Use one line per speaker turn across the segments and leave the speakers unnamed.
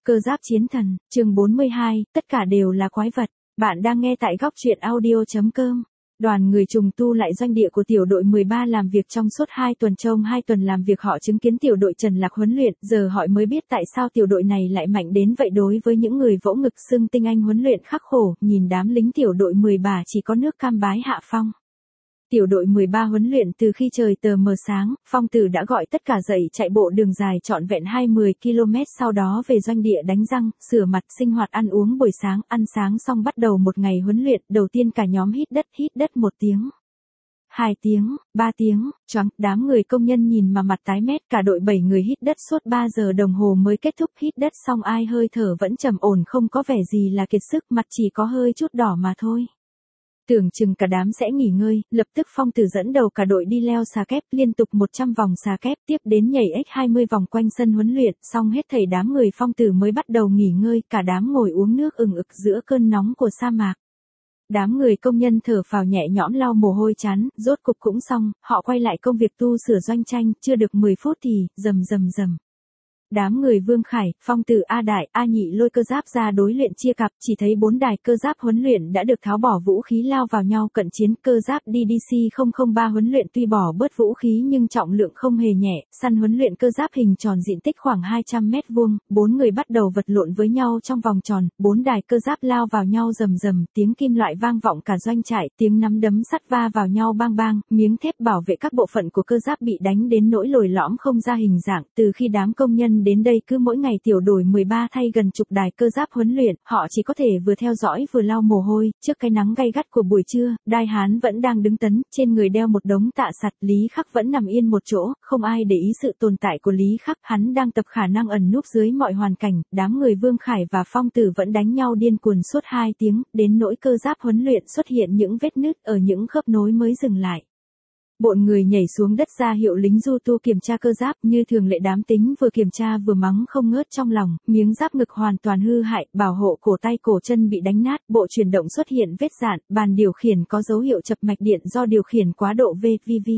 Cơ giáp chiến thần, chương 42, tất cả đều là quái vật. Bạn đang nghe tại góc truyện audio.com. Đoàn người trùng tu lại doanh địa của tiểu đội 13 làm việc trong suốt 2 tuần. Trong 2 tuần làm việc họ chứng kiến tiểu đội Trần Lạc huấn luyện, giờ họ mới biết tại sao tiểu đội này lại mạnh đến vậy. Đối với những người vỗ ngực xưng tinh anh huấn luyện khắc khổ, nhìn đám lính tiểu đội 13 chỉ có nước cam bái hạ phong. Tiểu đội 13 huấn luyện từ khi trời tờ mờ sáng, Phong Tử đã gọi tất cả dậy chạy bộ đường dài trọn vẹn 20 km, sau đó về doanh địa đánh răng, rửa mặt, sinh hoạt ăn uống buổi sáng, ăn sáng xong bắt đầu một ngày huấn luyện. Đầu tiên cả nhóm hít đất 1 tiếng, 2 tiếng, 3 tiếng, choáng, đám người công nhân nhìn mà mặt tái mét. Cả đội 7 người hít đất suốt 3 giờ đồng hồ mới kết thúc. Hít đất xong ai hơi thở vẫn trầm ổn, không có vẻ gì là kiệt sức, mặt chỉ có hơi chút đỏ mà thôi. Tưởng chừng cả đám sẽ nghỉ ngơi, lập tức Phong Tử dẫn đầu cả đội đi leo xà kép liên tục 100 vòng xà kép, tiếp đến nhảy X20 vòng quanh sân huấn luyện. Xong hết thảy đám người Phong Tử mới bắt đầu nghỉ ngơi, cả đám ngồi uống nước ừng ực giữa cơn nóng của sa mạc. Đám người công nhân thở phào nhẹ nhõm lau mồ hôi chán, rốt cục cũng xong, họ quay lại công việc tu sửa doanh tranh. Chưa được 10 phút thì rầm. Đám người Vương Khải, Phong Tử, A Đại, A Nhị lôi cơ giáp ra đối luyện chia cặp, chỉ thấy 4 đài cơ giáp huấn luyện đã được tháo bỏ vũ khí lao vào nhau cận chiến. Cơ giáp DDC-003 huấn luyện tuy bỏ bớt vũ khí nhưng trọng lượng không hề nhẹ. Săn huấn luyện cơ giáp hình tròn diện tích khoảng 200 mét vuông, 4 người bắt đầu vật lộn với nhau trong vòng tròn. 4 đài cơ giáp lao vào nhau rầm, tiếng kim loại vang vọng cả doanh trại, tiếng nắm đấm sắt va vào nhau bang, miếng thép bảo vệ các bộ phận của cơ giáp bị đánh đến nỗi lồi lõm không ra hình dạng. Từ khi đám công nhân đến đây cứ mỗi ngày tiểu đội 13 thay gần chục đài cơ giáp huấn luyện, họ chỉ có thể vừa theo dõi vừa lau mồ hôi. Trước cái nắng gay gắt của buổi trưa, Đai Hán vẫn đang đứng tấn, trên người đeo một đống tạ sặt. Lý Khắc vẫn nằm yên một chỗ, không ai để ý sự tồn tại của Lý Khắc, hắn đang tập khả năng ẩn núp dưới mọi hoàn cảnh. Đám người Vương Khải và Phong Tử vẫn đánh nhau điên cuồng suốt 2 tiếng, đến nỗi cơ giáp huấn luyện xuất hiện những vết nứt ở những khớp nối mới dừng lại. Bọn người nhảy xuống đất ra hiệu lính du tu kiểm tra cơ giáp, như thường lệ đám tính vừa kiểm tra vừa mắng không ngớt trong lòng. Miếng giáp ngực hoàn toàn hư hại, bảo hộ cổ tay cổ chân bị đánh nát, bộ chuyển động xuất hiện vết dạn, bàn điều khiển có dấu hiệu chập mạch điện do điều khiển quá độ VVV.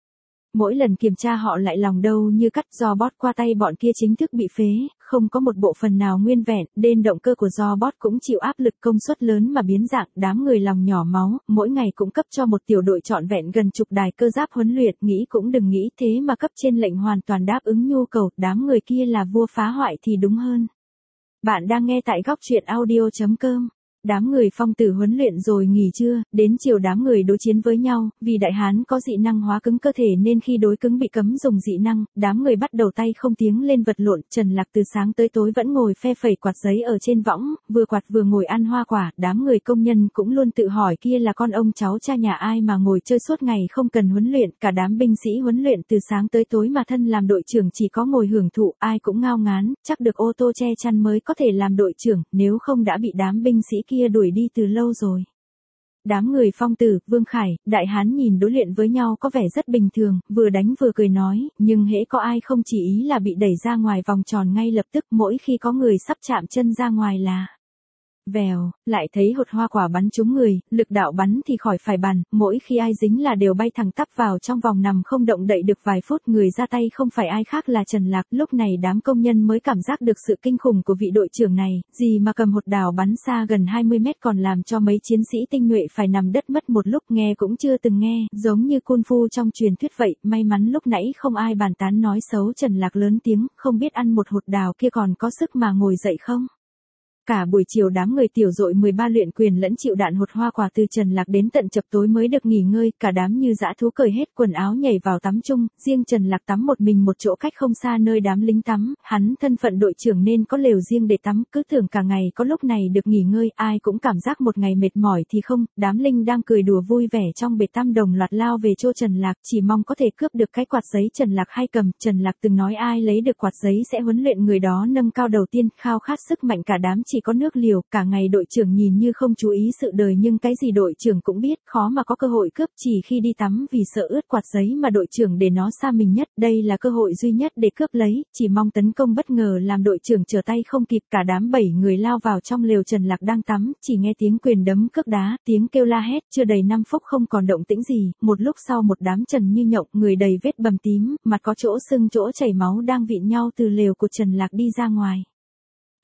Mỗi lần kiểm tra họ lại lòng đâu như cắt, do bot qua tay bọn kia chính thức bị phế, không có một bộ phận nào nguyên vẹn. Đên động cơ của do bot cũng chịu áp lực công suất lớn mà biến dạng. Đám người lòng nhỏ máu, mỗi ngày cũng cấp cho một tiểu đội trọn vẹn gần chục đài cơ giáp huấn luyện. Nghĩ cũng đừng nghĩ, thế mà cấp trên lệnh hoàn toàn đáp ứng nhu cầu. Đám người kia là vua phá hoại thì đúng hơn. Bạn đang nghe tại góc truyện audio.com. Đám người Phong Tử huấn luyện rồi nghỉ trưa, đến chiều đám người đối chiến với nhau. Vì Đại Hán có dị năng hóa cứng cơ thể nên khi đối cứng bị cấm dùng dị năng, đám người bắt đầu tay không tiếng lên vật lộn. Trần Lạc từ sáng tới tối vẫn ngồi phe phẩy quạt giấy ở trên võng, vừa quạt vừa ngồi ăn hoa quả. Đám người công nhân cũng luôn tự hỏi kia là con ông cháu cha nhà ai mà ngồi chơi suốt ngày không cần huấn luyện. Cả đám binh sĩ huấn luyện từ sáng tới tối mà thân làm đội trưởng chỉ có ngồi hưởng thụ, ai cũng ngao ngán, chắc được ô tô che chắn mới có thể làm đội trưởng, nếu không đã bị đám binh sĩ kia đuổi đi từ lâu rồi. Đám người Phong Tử, Vương Khải, Đại Hán nhìn đối luyện với nhau có vẻ rất bình thường, vừa đánh vừa cười nói, nhưng hễ có ai không chỉ ý là bị đẩy ra ngoài vòng tròn ngay lập tức. Mỗi khi có người sắp chạm chân ra ngoài là vèo, lại thấy hột hoa quả bắn trúng người, lực đạo bắn thì khỏi phải bàn, mỗi khi ai dính là đều bay thẳng tắp vào trong vòng nằm không động đậy được vài phút. Người ra tay không phải ai khác là Trần Lạc. Lúc này đám công nhân mới cảm giác được sự kinh khủng của vị đội trưởng này, gì mà cầm hột đào bắn xa gần 20 mét còn làm cho mấy chiến sĩ tinh nhuệ phải nằm đất mất một lúc. Nghe cũng chưa từng nghe, giống như Kung Fu trong truyền thuyết vậy. May mắn lúc nãy không ai bàn tán nói xấu Trần Lạc lớn tiếng, không biết ăn một hột đào kia còn có sức mà ngồi dậy không. Cả buổi chiều đám người tiểu đội 13 luyện quyền lẫn chịu đạn hột hoa quả từ Trần Lạc đến tận chập tối mới được nghỉ ngơi. Cả đám như dã thú cởi hết quần áo nhảy vào tắm chung, riêng Trần Lạc tắm một mình một chỗ cách không xa nơi đám lính tắm. Hắn thân phận đội trưởng nên có lều riêng để tắm, cứ tưởng cả ngày có lúc này được nghỉ ngơi. Ai cũng cảm giác một ngày mệt mỏi thì không. Đám lính đang cười đùa vui vẻ trong bể tắm đồng loạt lao về chỗ Trần Lạc, chỉ mong có thể cướp được cái quạt giấy Trần Lạc hay cầm. Trần Lạc từng nói ai lấy được quạt giấy sẽ huấn luyện người đó nâng cao đầu tiên. Khao khát sức mạnh cả đám chỉ có nước liều. Cả ngày đội trưởng nhìn như không chú ý sự đời nhưng cái gì đội trưởng cũng biết, khó mà có cơ hội cướp. Chỉ khi đi tắm vì sợ ướt quạt giấy mà đội trưởng để nó xa mình nhất, đây là cơ hội duy nhất để cướp lấy. Chỉ mong tấn công bất ngờ làm đội trưởng trở tay không kịp. Cả đám 7 người lao vào trong lều Trần Lạc đang tắm, chỉ nghe tiếng quyền đấm cước đá, tiếng kêu la hét. Chưa đầy 5 phút không còn động tĩnh gì, một lúc sau một đám trần như nhộng, người đầy vết bầm tím, mặt có chỗ sưng chỗ chảy máu đang vịn nhau từ lều của Trần Lạc đi ra ngoài.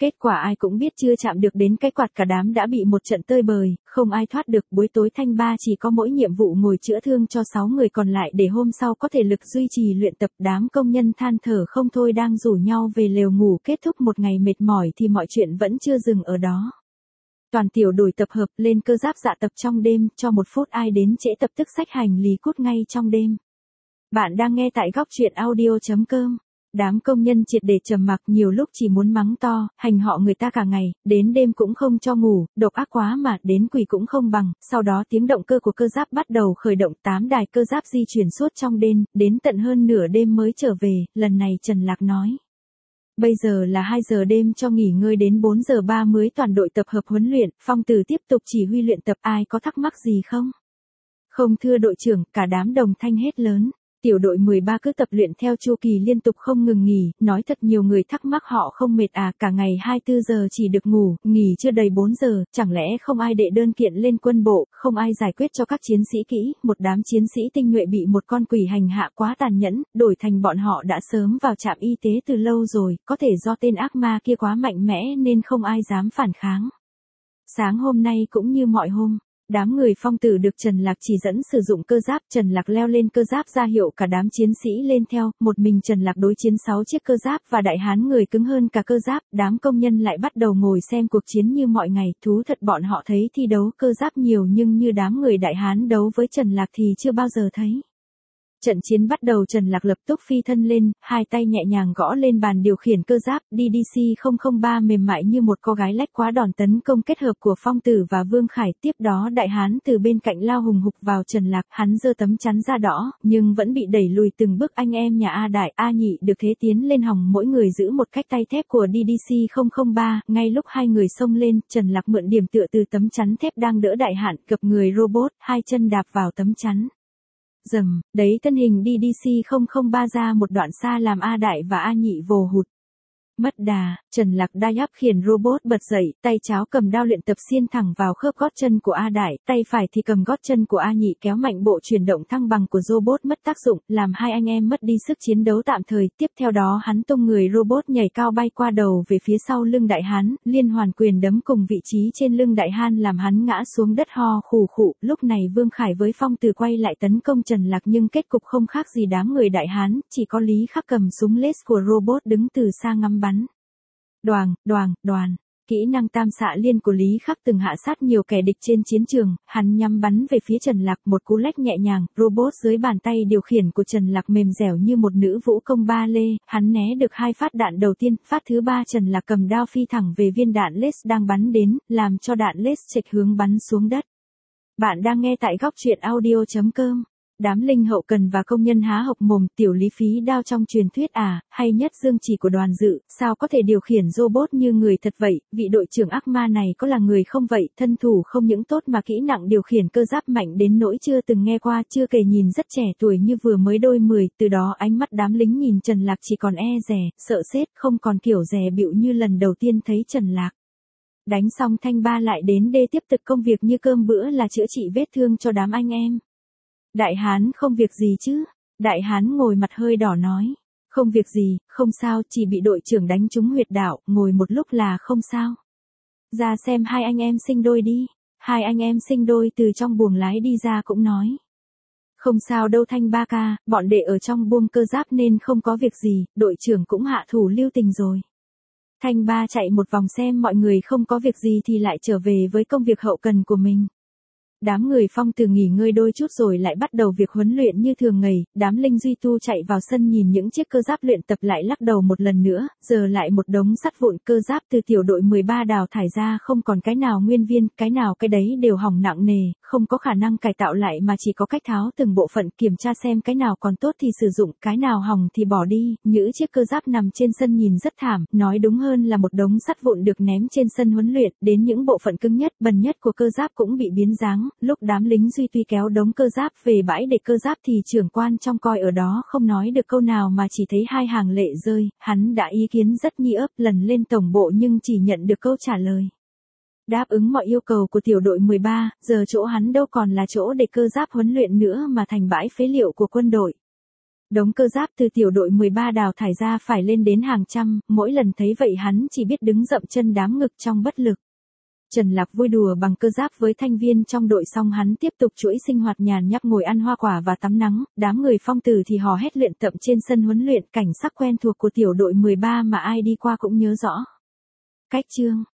Kết quả ai cũng biết chưa chạm được đến cái quạt cả đám đã bị một trận tơi bời, không ai thoát được. Buổi tối Thanh Ba chỉ có mỗi nhiệm vụ ngồi chữa thương cho 6 người còn lại để hôm sau có thể lực duy trì luyện tập. Đám công nhân than thở không thôi đang rủ nhau về lều ngủ. Kết thúc một ngày mệt mỏi thì mọi chuyện vẫn chưa dừng ở đó. Toàn tiểu đội tập hợp lên cơ giáp dạ tập trong đêm, cho một phút ai đến trễ tập tức xách hành lý cút ngay trong đêm. Bạn đang nghe tại góc truyện audio.com. Đám công nhân triệt để trầm mặc, nhiều lúc chỉ muốn mắng to, hành họ người ta cả ngày, đến đêm cũng không cho ngủ, độc ác quá mà, đến quỷ cũng không bằng. Sau đó tiếng động cơ của cơ giáp bắt đầu khởi động, 8 đài cơ giáp di chuyển suốt trong đêm, đến tận hơn nửa đêm mới trở về. Lần này Trần Lạc nói. Bây giờ là 2 giờ đêm, cho nghỉ ngơi đến 4 giờ 3 mới toàn đội tập hợp huấn luyện. Phong Tử tiếp tục chỉ huy luyện tập, ai có thắc mắc gì không? Không thưa đội trưởng, cả đám đồng thanh hét lớn. Tiểu đội 13 cứ tập luyện theo chu kỳ liên tục không ngừng nghỉ, nói thật nhiều người thắc mắc họ không mệt à, cả ngày 24 giờ chỉ được ngủ, nghỉ chưa đầy 4 giờ, chẳng lẽ không ai đệ đơn kiện lên quân bộ, không ai giải quyết cho các chiến sĩ kỹ, một đám chiến sĩ tinh nhuệ bị một con quỷ hành hạ quá tàn nhẫn, đổi thành bọn họ đã sớm vào trạm y tế từ lâu rồi, có thể do tên ác ma kia quá mạnh mẽ nên không ai dám phản kháng. Sáng hôm nay cũng như mọi hôm. Đám người Phong Tử được Trần Lạc chỉ dẫn sử dụng cơ giáp, Trần Lạc leo lên cơ giáp ra hiệu cả đám chiến sĩ lên theo, một mình Trần Lạc đối chiến 6 chiếc cơ giáp và đại hán người cứng hơn cả cơ giáp, đám công nhân lại bắt đầu ngồi xem cuộc chiến như mọi ngày, thú thật bọn họ thấy thi đấu cơ giáp nhiều nhưng như đám người đại hán đấu với Trần Lạc thì chưa bao giờ thấy. Trận chiến bắt đầu, Trần Lạc lập tức phi thân lên, hai tay nhẹ nhàng gõ lên bàn điều khiển cơ giáp, DDC-003 mềm mại như một cô gái lách quá đòn tấn công kết hợp của Phong Tử và Vương Khải, tiếp đó đại hán từ bên cạnh lao hùng hục vào Trần Lạc, hắn giơ tấm chắn da đỏ, nhưng vẫn bị đẩy lùi từng bước. Anh em nhà A Đại, A Nhị được thế tiến lên hòng, mỗi người giữ một cách tay thép của DDC-003, ngay lúc hai người xông lên, Trần Lạc mượn điểm tựa từ tấm chắn thép đang đỡ đại hạn, gập người robot, hai chân đạp vào tấm chắn. Dầm, đấy thân hình DDC-003 ra một đoạn xa làm A Đại và A Nhị vồ hụt. Mất đà, Trần Lạc đai áp khiển robot bật dậy, tay trái cầm đao luyện tập xiên thẳng vào khớp gót chân của A Đại, tay phải thì cầm gót chân của A Nhị kéo mạnh, bộ chuyển động thăng bằng của robot mất tác dụng, làm hai anh em mất đi sức chiến đấu tạm thời. Tiếp theo đó hắn tung người robot nhảy cao bay qua đầu về phía sau lưng đại hán, liên hoàn quyền đấm cùng vị trí trên lưng đại hán làm hắn ngã xuống đất ho khủ khụ. Lúc này Vương Khải với Phong Tử quay lại tấn công Trần Lạc nhưng kết cục không khác gì đám người đại hán, chỉ có Lý Khắc cầm súng laser của robot đứng từ xa ngắm bắn. Đoàng, đoàng, đoàn. Kỹ năng tam xạ liên của Lý Khắc từng hạ sát nhiều kẻ địch trên chiến trường, hắn nhắm bắn về phía Trần Lạc, một cú lách nhẹ nhàng, robot dưới bàn tay điều khiển của Trần Lạc mềm dẻo như một nữ vũ công ba lê, hắn né được 2 phát đạn đầu tiên, phát thứ 3 Trần Lạc cầm đao phi thẳng về viên đạn laser đang bắn đến, làm cho đạn laser chệch hướng bắn xuống đất. Bạn đang nghe tại góc truyện audio.com. Đám linh hậu cần và công nhân há hộc mồm, tiểu Lý phí đao trong truyền thuyết à, hay nhất dương chỉ của Đoàn Dự, sao có thể điều khiển robot như người thật vậy, vị đội trưởng ác ma này có là người không vậy, thân thủ không những tốt mà kỹ năng điều khiển cơ giáp mạnh đến nỗi chưa từng nghe qua, chưa kể nhìn rất trẻ tuổi như vừa mới đôi 10, từ đó ánh mắt đám lính nhìn Trần Lạc chỉ còn e dè, sợ sệt, không còn kiểu dè bịu như lần đầu tiên thấy Trần Lạc. Đánh xong Thanh Ba lại đến đê tiếp tục công việc như cơm bữa là chữa trị vết thương cho đám anh em. Đại hán không việc gì chứ? Đại hán ngồi mặt hơi đỏ nói. Không việc gì, không sao, chỉ bị đội trưởng đánh trúng huyệt đạo, ngồi một lúc là không sao. Ra xem hai anh em sinh đôi đi. Hai anh em sinh đôi từ trong buồng lái đi ra cũng nói. Không sao đâu Thanh Ba ca, bọn đệ ở trong buồng cơ giáp nên không có việc gì, đội trưởng cũng hạ thủ lưu tình rồi. Thanh Ba chạy một vòng xem mọi người không có việc gì thì lại trở về với công việc hậu cần của mình. Đám người Phong Tử nghỉ ngơi đôi chút rồi lại bắt đầu việc huấn luyện như thường ngày, đám Linh Duy Tu chạy vào sân nhìn những chiếc cơ giáp luyện tập lại lắc đầu một lần nữa, giờ lại một đống sắt vụn, cơ giáp từ tiểu đội 13 đào thải ra không còn cái nào nguyên viên, cái nào cái đấy đều hỏng nặng nề, không có khả năng cải tạo lại mà chỉ có cách tháo từng bộ phận, kiểm tra xem cái nào còn tốt thì sử dụng, cái nào hỏng thì bỏ đi. Những chiếc cơ giáp nằm trên sân nhìn rất thảm, nói đúng hơn là một đống sắt vụn được ném trên sân huấn luyện, đến những bộ phận cứng nhất, bần nhất của cơ giáp cũng bị biến dáng. Lúc đám lính Duy Tuy kéo đống cơ giáp về bãi để cơ giáp thì trưởng quan trong coi ở đó không nói được câu nào mà chỉ thấy hai hàng lệ rơi, hắn đã ý kiến rất nhi ấp lần lên tổng bộ nhưng chỉ nhận được câu trả lời. Đáp ứng mọi yêu cầu của tiểu đội 13, giờ chỗ hắn đâu còn là chỗ để cơ giáp huấn luyện nữa mà thành bãi phế liệu của quân đội. Đống cơ giáp từ tiểu đội 13 đào thải ra phải lên đến hàng trăm, mỗi lần thấy vậy hắn chỉ biết đứng dậm chân đám ngực trong bất lực. Trần Lạc vui đùa bằng cơ giáp với thanh viên trong đội xong hắn tiếp tục chuỗi sinh hoạt nhàn nhã ngồi ăn hoa quả và tắm nắng, đám người Phong Tử thì hò hét luyện tập trên sân huấn luyện, cảnh sắc quen thuộc của tiểu đội 13 mà ai đi qua cũng nhớ rõ. Cách chương